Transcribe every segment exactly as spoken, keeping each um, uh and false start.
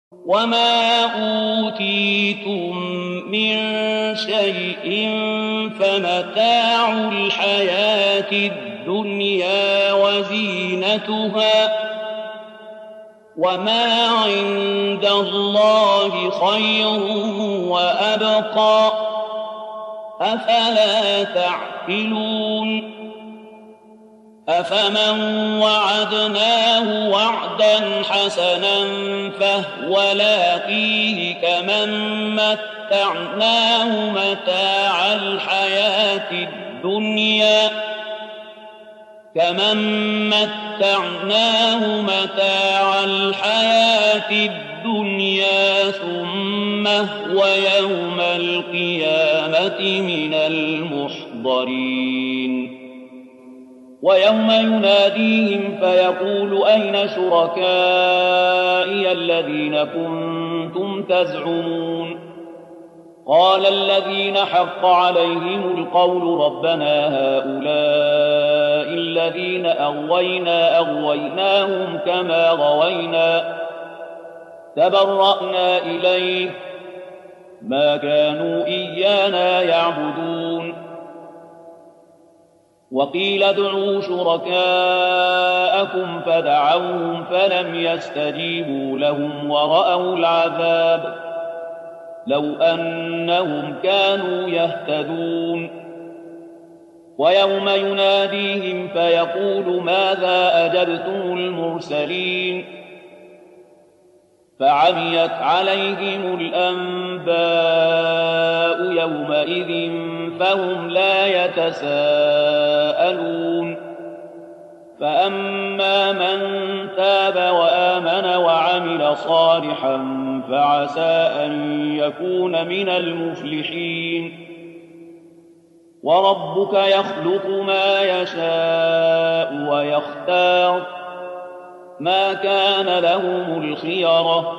وما أوتيتم من شيء فمتاع الحياة الدنيا وزينتها وما عند الله خير وأبقى أفلا تعقلون أفمن وعدناه وعدا حسنا فهو لاقيه كمن متعناه متاع الحياة الدنيا كمن متعناه متاع الحياة الدنيا ثم هو يوم القيامة من المحضرين ويوم يناديهم فيقول أين شركائي الذين كنتم تزعمون قال الذين حق عليهم القول ربنا هؤلاء الذين أغوينا أغويناهم كما غوينا تبرأنا إليه ما كانوا إيانا يعبدون وقيل ادعوا شركاءكم فدعوهم فلم يستجيبوا لهم ورأوا العذاب لو أنهم كانوا يهتدون ويوم يناديهم فيقول ماذا أجبتم المرسلين فعميت عليهم الأنباء يومئذ فهم لا يتساءلون فأما من تاب وآمن وعمل صالحا فعسى أن يكون من المفلحين وربك يخلق ما يشاء ويختار ما كان لهم الخيرة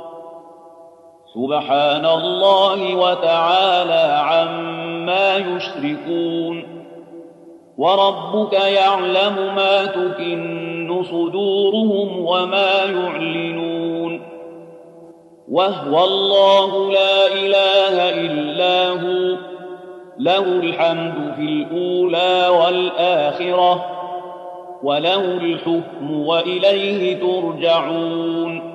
سبحان الله وتعالى عما يشركون وربك يعلم ما تكن صدورهم وما يعلنون وهو الله لا إله إلا هو له الحمد في الأولى والآخرة وله الحكم وإليه ترجعون